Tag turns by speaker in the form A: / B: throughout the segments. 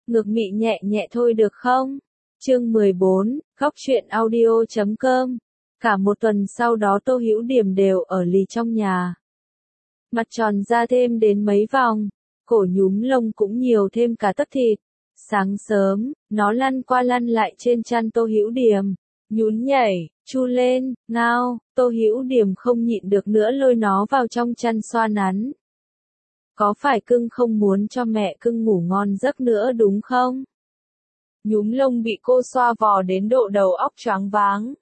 A: ngực mị nhẹ nhẹ thôi được không? Chương 14, Góc truyện audio.com. Cả một tuần sau đó Tô Hữu Điểm đều ở lì trong nhà. Mặt tròn ra thêm đến mấy vòng, cổ nhúm lông cũng nhiều thêm cả tấc thịt. Sáng sớm, nó lăn qua lăn lại trên chăn Tô Hữu Điểm, nhún nhảy, chu lên, ngao. Tô Hữu Điểm không nhịn được nữa lôi nó vào trong chăn xoa nắn. Có phải cưng không muốn cho mẹ cưng ngủ ngon giấc nữa đúng không? Nhúm lông bị cô xoa vò đến độ đầu óc choáng váng.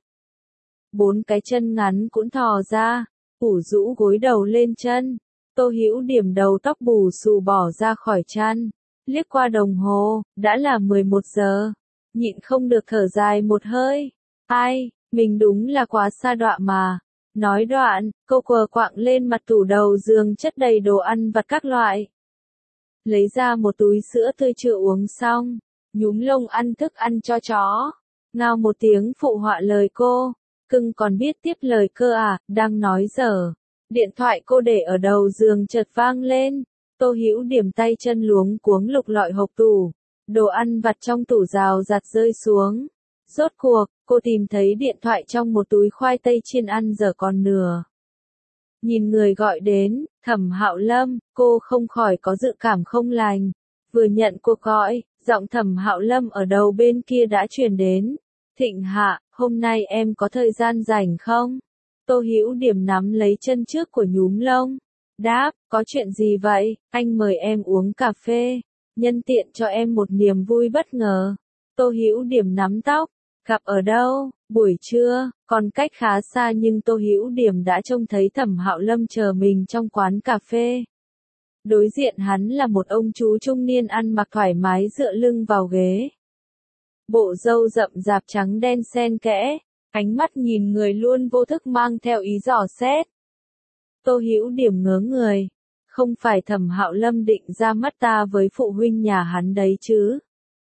A: 4 cái chân ngắn cũng thò ra, ủ rũ gối đầu lên chân. Tô Hữu Điểm đầu tóc bù xù bỏ ra khỏi chăn, liếc qua đồng hồ, đã là 11 giờ. Nhịn không được thở dài một hơi. Ai, mình đúng là quá sa đọa mà. Nói đoạn, cô quờ quạng lên mặt tủ đầu giường chất đầy đồ ăn vặt các loại. Lấy ra một túi sữa tươi chưa uống xong, nhúm lông ăn thức ăn cho chó. Ngao một tiếng phụ họa lời cô. Cưng còn biết tiếp lời cơ à, đang nói dở. Điện thoại cô để ở đầu giường chợt vang lên. Tô Hữu Điểm tay chân luống cuống lục lọi hộc tủ. Đồ ăn vặt trong tủ rào rạt rơi xuống. Rốt cuộc, cô tìm thấy điện thoại trong một túi khoai tây chiên ăn dở còn nửa. Nhìn người gọi đến, Thẩm Hạo Lâm, cô không khỏi có dự cảm không lành. Vừa nhận cuộc gọi, giọng Thẩm Hạo Lâm ở đầu bên kia đã truyền đến. Thịnh Hạ, hôm nay em có thời gian rảnh không? Tô Hữu Điểm nắm lấy chân trước của nhúm lông. Đáp, có chuyện gì vậy? Anh mời em uống cà phê. Nhân tiện cho em một niềm vui bất ngờ. Tô Hữu Điểm nắm tóc. Gặp ở đâu? Buổi trưa, còn cách khá xa nhưng Tô Hữu Điểm đã trông thấy Thẩm Hạo Lâm chờ mình trong quán cà phê. Đối diện hắn là một ông chú trung niên ăn mặc thoải mái dựa lưng vào ghế. Bộ râu rậm rạp trắng đen xen kẽ, ánh mắt nhìn người luôn vô thức mang theo ý dò xét. Tô Hữu Điểm ngớ người, không phải Thẩm Hạo Lâm định ra mắt ta với phụ huynh nhà hắn đấy chứ?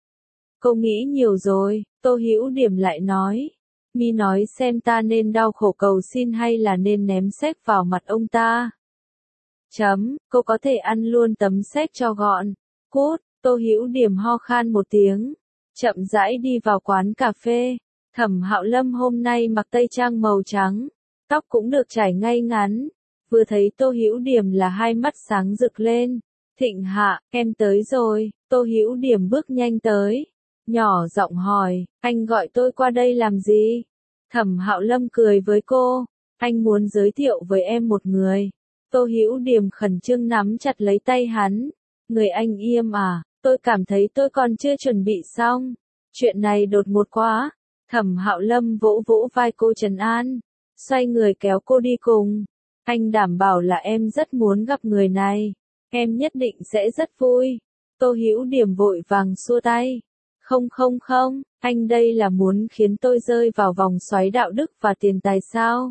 A: Cô nghĩ nhiều rồi, Tô Hữu Điểm lại nói. Mi nói xem ta nên đau khổ cầu xin hay là nên ném séc vào mặt ông ta. Cô có thể ăn luôn tấm séc cho gọn. Cút, Tô Hữu Điểm ho khan một tiếng. Chậm rãi đi vào quán cà phê. Thẩm Hạo Lâm hôm nay mặc tây trang màu trắng, tóc cũng được chải ngay ngắn. Vừa thấy Tô Hữu Điểm là hai mắt sáng rực lên. Thịnh Hạ, em tới rồi. Tô Hữu Điểm bước nhanh tới, nhỏ giọng hỏi, anh gọi tôi qua đây làm gì? Thẩm Hạo Lâm cười với cô, anh muốn giới thiệu với em một người. Tô Hữu Điểm khẩn trương nắm chặt lấy tay hắn. Người anh Yêm à? Tôi cảm thấy tôi còn chưa chuẩn bị xong. Chuyện này đột ngột quá. Thẩm Hạo Lâm vỗ vỗ vai cô trấn an, xoay người kéo cô đi cùng. Anh đảm bảo là em rất muốn gặp người này. Em nhất định sẽ rất vui. Tô Hữu Điểm vội vàng xua tay. Không, anh đây là muốn khiến tôi rơi vào vòng xoáy đạo đức và tiền tài sao?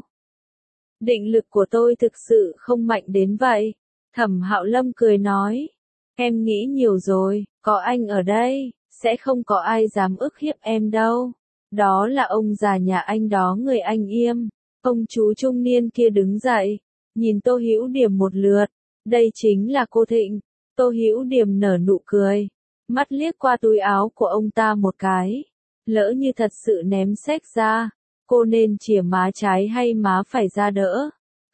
A: Định lực của tôi thực sự không mạnh đến vậy. Thẩm Hạo Lâm cười nói. Em nghĩ nhiều rồi, có anh ở đây, sẽ không có ai dám ức hiếp em đâu. Đó là ông già nhà anh đó người anh Yêm. Ông chú trung niên kia đứng dậy, nhìn Tô Hữu Điểm một lượt. Đây chính là cô Thịnh. Tô Hữu Điểm nở nụ cười, mắt liếc qua túi áo của ông ta một cái. Lỡ như thật sự ném séc ra, cô nên chìa má trái hay má phải ra đỡ?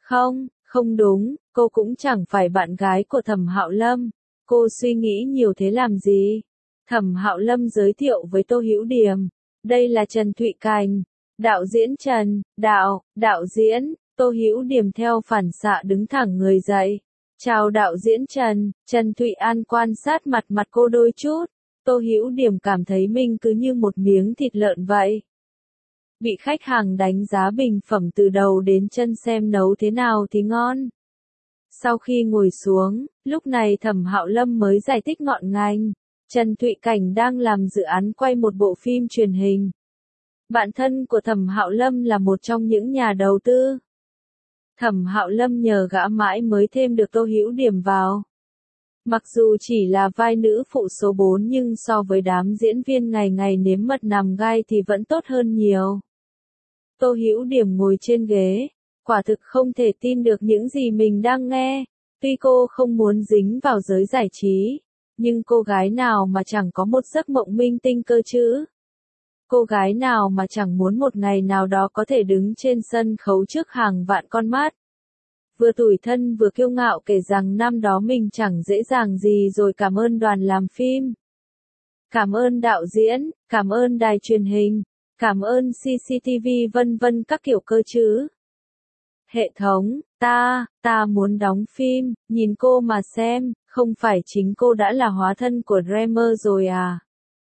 A: Không đúng, cô cũng chẳng phải bạn gái của Thẩm Hạo Lâm. Cô suy nghĩ nhiều thế làm gì? Thẩm Hạo Lâm giới thiệu với Tô Hữu Điểm. Đây là Trần Thụy Cảnh. Đạo diễn Trần, đạo diễn. Tô Hữu Điểm theo phản xạ đứng thẳng người dậy. Chào đạo diễn Trần. Trần Thụy An quan sát mặt cô đôi chút. Tô Hữu Điểm cảm thấy mình cứ như một miếng thịt lợn vậy. Bị khách hàng đánh giá bình phẩm từ đầu đến chân xem nấu thế nào thì ngon. Sau khi ngồi xuống, lúc này Thẩm Hạo Lâm mới giải thích ngọn ngành. Trần Thụy Cảnh đang làm dự án quay một bộ phim truyền hình. Bạn thân của Thẩm Hạo Lâm là một trong những nhà đầu tư. Thẩm Hạo Lâm nhờ gã mãi mới thêm được Tô Hữu Điểm vào. Mặc dù chỉ là vai nữ phụ số 4 nhưng so với đám diễn viên ngày ngày nếm mật nằm gai thì vẫn tốt hơn nhiều. Tô Hữu Điểm ngồi trên ghế, quả thực không thể tin được những gì mình đang nghe. Tuy cô không muốn dính vào giới giải trí, Nhưng cô gái nào mà chẳng có một giấc mộng minh tinh cơ chứ? Cô gái nào mà chẳng muốn một ngày nào đó có thể đứng trên sân khấu trước hàng vạn con mắt. Vừa tủi thân vừa kiêu ngạo kể rằng năm đó mình chẳng dễ dàng gì rồi cảm ơn đoàn làm phim. Cảm ơn đạo diễn, cảm ơn đài truyền hình, cảm ơn CCTV vân vân các kiểu cơ chứ. Hệ thống, ta muốn đóng phim, nhìn cô mà xem, không phải chính cô đã là hóa thân của Dreamer rồi à?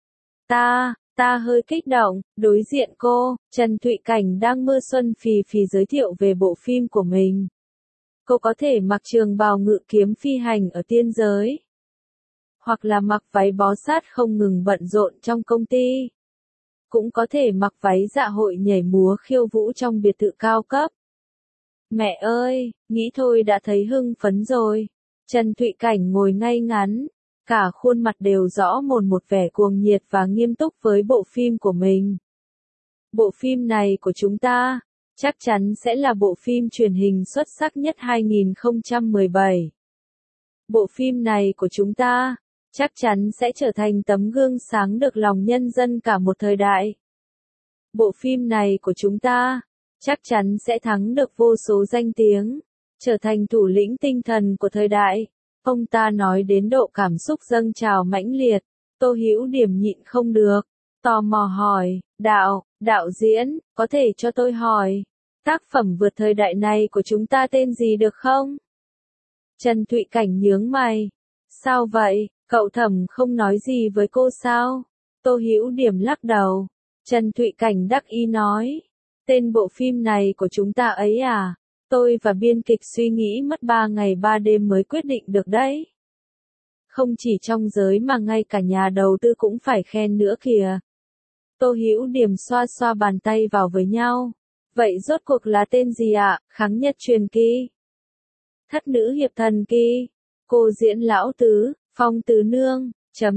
A: Ta hơi kích động, đối diện cô, Trần Thụy Cảnh đang mưa xuân phì phì giới thiệu về bộ phim của mình. Cô có thể mặc trường bào ngự kiếm phi hành ở tiên giới. Hoặc là mặc váy bó sát không ngừng bận rộn trong công ty. Cũng có thể mặc váy dạ hội nhảy múa khiêu vũ trong biệt thự cao cấp. Mẹ ơi, nghĩ thôi đã thấy hưng phấn rồi. Trần Thụy Cảnh ngồi ngay ngắn, cả khuôn mặt đều rõ một vẻ cuồng nhiệt và nghiêm túc với bộ phim của mình. Bộ phim này của chúng ta, chắc chắn sẽ là bộ phim truyền hình xuất sắc nhất 2017. Bộ phim này của chúng ta, chắc chắn sẽ trở thành tấm gương sáng được lòng nhân dân cả một thời đại. Bộ phim này của chúng ta, chắc chắn sẽ thắng được vô số danh tiếng, trở thành thủ lĩnh tinh thần của thời đại. Ông ta nói đến độ cảm xúc dâng trào mãnh liệt, Tô Hữu Điểm nhịn không được, tò mò hỏi, đạo diễn, có thể cho tôi hỏi, tác phẩm vượt thời đại này của chúng ta tên gì được không? Trần Thụy Cảnh nhướng mày, sao vậy, cậu Thẩm không nói gì với cô sao? Tô Hữu Điểm lắc đầu, Trần Thụy Cảnh đắc ý nói, tên bộ phim này của chúng ta ấy à? Tôi và biên kịch suy nghĩ mất 3 ngày 3 đêm mới quyết định được đấy. Không chỉ trong giới mà ngay cả nhà đầu tư cũng phải khen nữa kìa. Tô Hữu Điểm xoa xoa bàn tay vào với nhau. Vậy rốt cuộc là tên gì ạ? Kháng Nhật truyền kỳ. Thất nữ hiệp thần kỳ. Cô diễn lão tứ, Phong Tứ Nương,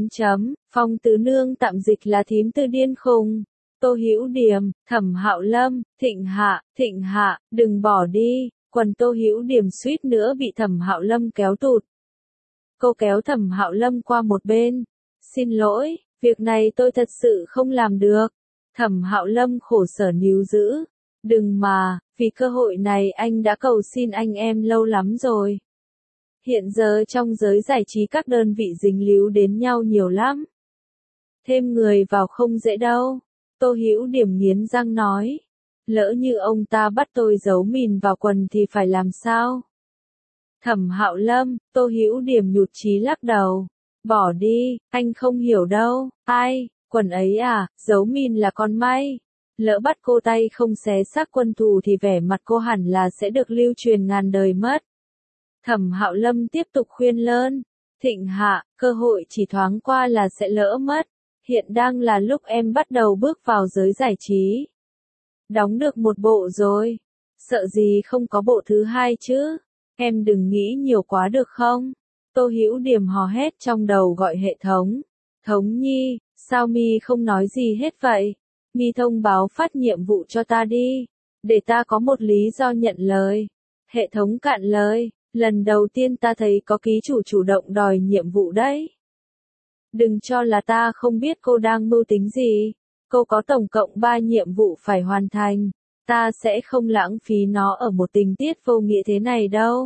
A: Phong Tứ Nương tạm dịch là thím tư điên khùng. Tô Hữu Điểm, Thẩm Hạo Lâm, Thịnh Hạ, đừng bỏ đi, quần Tô Hữu Điểm suýt nữa bị Thẩm Hạo Lâm kéo tụt. Cô kéo Thẩm Hạo Lâm qua một bên. Xin lỗi, việc này tôi thật sự không làm được. Thẩm Hạo Lâm khổ sở níu giữ. Đừng mà, vì cơ hội này anh đã cầu xin anh em lâu lắm rồi. Hiện giờ trong giới giải trí các đơn vị dính líu đến nhau nhiều lắm. Thêm người vào không dễ đâu. Tô Hữu Điểm nghiến răng nói. Lỡ như ông ta bắt tôi giấu mìn vào quần thì phải làm sao? Thẩm Hạo Lâm, Tô Hữu Điểm nhụt chí lắc đầu. Bỏ đi, anh không hiểu đâu. Ai, quần ấy à, giấu mìn là con may. Lỡ bắt cô tay không xé xác quân thù thì vẻ mặt cô hẳn là sẽ được lưu truyền ngàn đời mất. Thẩm Hạo Lâm tiếp tục khuyên lơn. Thịnh Hạ, cơ hội chỉ thoáng qua là sẽ lỡ mất. Hiện đang là lúc em bắt đầu bước vào giới giải trí. Đóng được một bộ rồi. Sợ gì không có bộ thứ hai chứ. Em đừng nghĩ nhiều quá được không? Tô Hữu Điểm hò hét trong đầu gọi hệ thống. Thống Nhi, sao mi không nói gì hết vậy? Mi thông báo phát nhiệm vụ cho ta đi. Để ta có một lý do nhận lời. Hệ thống cạn lời. Lần đầu tiên ta thấy có ký chủ chủ động đòi nhiệm vụ đấy. Đừng cho là ta không biết cô đang mưu tính gì. Cô có tổng cộng 3 nhiệm vụ phải hoàn thành. Ta sẽ không lãng phí nó ở một tình tiết vô nghĩa thế này đâu.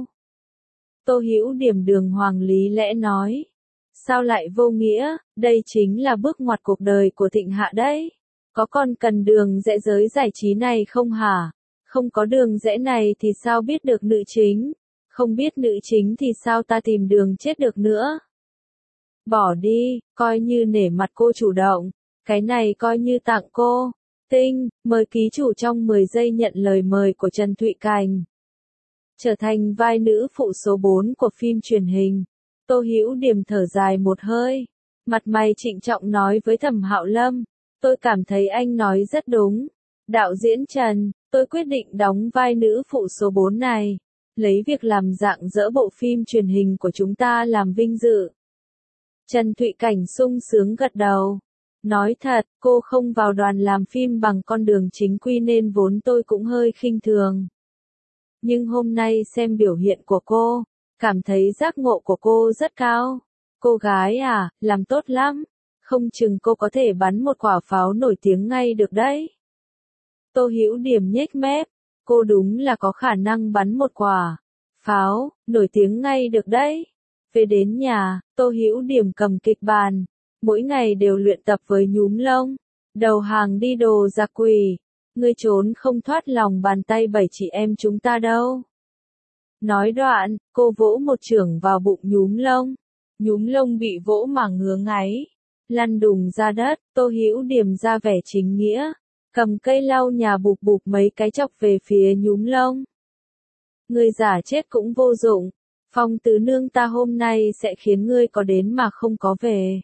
A: Tô Hữu Điểm đường hoàng lý lẽ nói. Sao lại vô nghĩa, đây chính là bước ngoặt cuộc đời của Thịnh Hạ đấy. Có còn cần đường rẽ giới giải trí này không hả? Không có đường rẽ này thì sao biết được nữ chính? Không biết nữ chính thì sao ta tìm đường chết được nữa? Bỏ đi, coi như nể mặt cô chủ động. Cái này coi như tặng cô. Tinh, mời ký chủ trong 10 giây nhận lời mời của Trần Thụy Cảnh. Trở thành vai nữ phụ số 4 của phim truyền hình. Tô Hữu Điểm thở dài một hơi. Mặt mày trịnh trọng nói với Thẩm Hạo Lâm. Tôi cảm thấy anh nói rất đúng. Đạo diễn Trần, tôi quyết định đóng vai nữ phụ số 4 này. Lấy việc làm dạng dỡ bộ phim truyền hình của chúng ta làm vinh dự. Trần Thụy Cảnh sung sướng gật đầu. Nói thật, cô không vào đoàn làm phim bằng con đường chính quy nên vốn tôi cũng hơi khinh thường. Nhưng hôm nay xem biểu hiện của cô, cảm thấy giác ngộ của cô rất cao. Cô gái à, làm tốt lắm. Không chừng cô có thể bắn một quả pháo nổi tiếng ngay được đấy. Tô Hữu Điểm nhếch mép. Cô đúng là có khả năng bắn một quả pháo nổi tiếng ngay được đấy. Về đến nhà, Tô Hữu Điểm cầm kịch bản. Mỗi ngày đều luyện tập với nhúm lông. Đầu hàng đi đồ giặc quỷ. Ngươi trốn không thoát lòng bàn tay bảy chị em chúng ta đâu. Nói đoạn, cô vỗ một chưởng vào bụng nhúm lông. Nhúm lông bị vỗ mà ngứa ngáy. Lăn đùng ra đất, Tô Hữu Điểm ra vẻ chính nghĩa. Cầm cây lau nhà bụp bụp mấy cái chọc về phía nhúm lông. Ngươi giả chết cũng vô dụng. Phong tứ nương ta hôm nay sẽ khiến ngươi có đến mà không có về.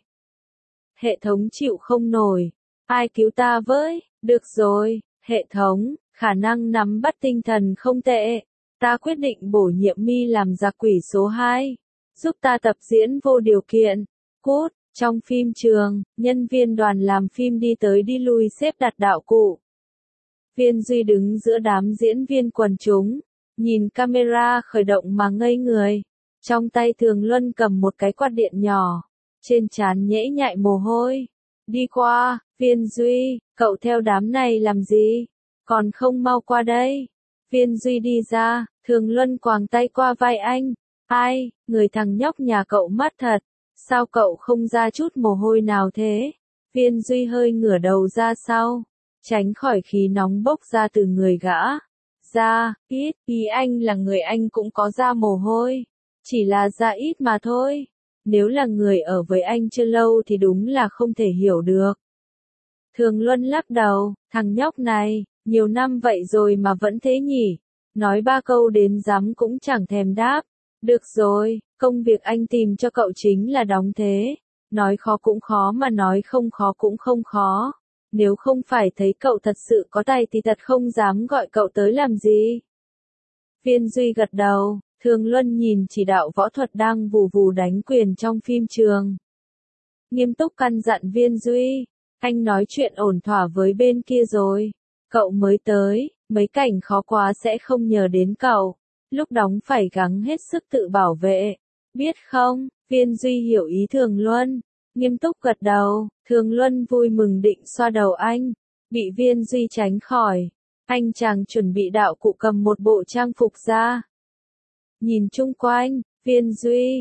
A: Hệ thống chịu không nổi. Ai cứu ta với? Được rồi, hệ thống, khả năng nắm bắt tinh thần không tệ. Ta quyết định bổ nhiệm Mi làm giặc quỷ số 2. Giúp ta tập diễn vô điều kiện. Cút, trong phim trường, nhân viên đoàn làm phim đi tới đi lui xếp đặt đạo cụ. Viên Duy đứng giữa đám diễn viên quần chúng, nhìn camera khởi động mà ngây người. Trong tay Thường Luân cầm một cái quạt điện nhỏ, trên trán nhễ nhại mồ hôi. Đi qua, Viên Duy, cậu theo đám này làm gì? Còn không mau qua đây. Viên Duy đi ra, Thường Luân quàng tay qua vai anh. Ai, người thằng nhóc nhà cậu mắt thật. Sao cậu không ra chút mồ hôi nào thế? Viên Duy hơi ngửa đầu ra sau, tránh khỏi khí nóng bốc ra từ người gã. Da, ít, ý anh là người anh cũng có da mồ hôi. Chỉ là da ít mà thôi. Nếu là người ở với anh chưa lâu thì đúng là không thể hiểu được. Thường Luân lắc đầu, thằng nhóc này, nhiều năm vậy rồi mà vẫn thế nhỉ. Nói ba câu đến dám cũng chẳng thèm đáp. Được rồi, công việc anh tìm cho cậu chính là đóng thế. Nói khó cũng khó mà nói không khó cũng không khó. Nếu không phải thấy cậu thật sự có tài thì thật không dám gọi cậu tới làm gì. Viên Duy gật đầu, Thường Luân nhìn chỉ đạo võ thuật đang vù vù đánh quyền trong phim trường. Nghiêm túc căn dặn Viên Duy, anh nói chuyện ổn thỏa với bên kia rồi. Cậu mới tới, mấy cảnh khó quá sẽ không nhờ đến cậu. Lúc đóng phải gắng hết sức tự bảo vệ. Biết không, Viên Duy hiểu ý Thường Luân. Nghiêm túc gật đầu, Thường Luân vui mừng định xoa đầu anh. Bị Viên Duy tránh khỏi. Anh chàng chuẩn bị đạo cụ cầm một bộ trang phục ra. Nhìn chung quanh, Viên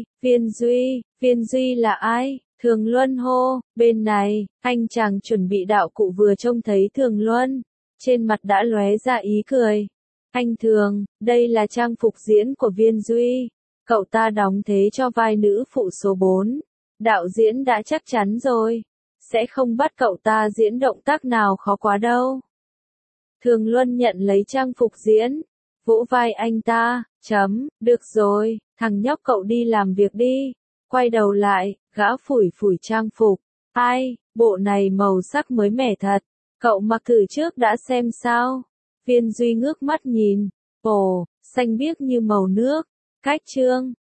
A: Duy là ai? Thường Luân hô, bên này, anh chàng chuẩn bị đạo cụ vừa trông thấy Thường Luân. Trên mặt đã lóe ra ý cười. Anh Thường, đây là trang phục diễn của Viên Duy. Cậu ta đóng thế cho vai nữ phụ số 4. Đạo diễn đã chắc chắn rồi. Sẽ không bắt cậu ta diễn động tác nào khó quá đâu. Thường Luân nhận lấy trang phục diễn. Vỗ vai anh ta, được rồi, thằng nhóc cậu đi làm việc đi. Quay đầu lại, gã phủi phủi trang phục. Ai, bộ này màu sắc mới mẻ thật. Cậu mặc thử trước đã xem sao. Viên Duy ngước mắt nhìn. Ồ, xanh biếc như màu nước. Cách trương,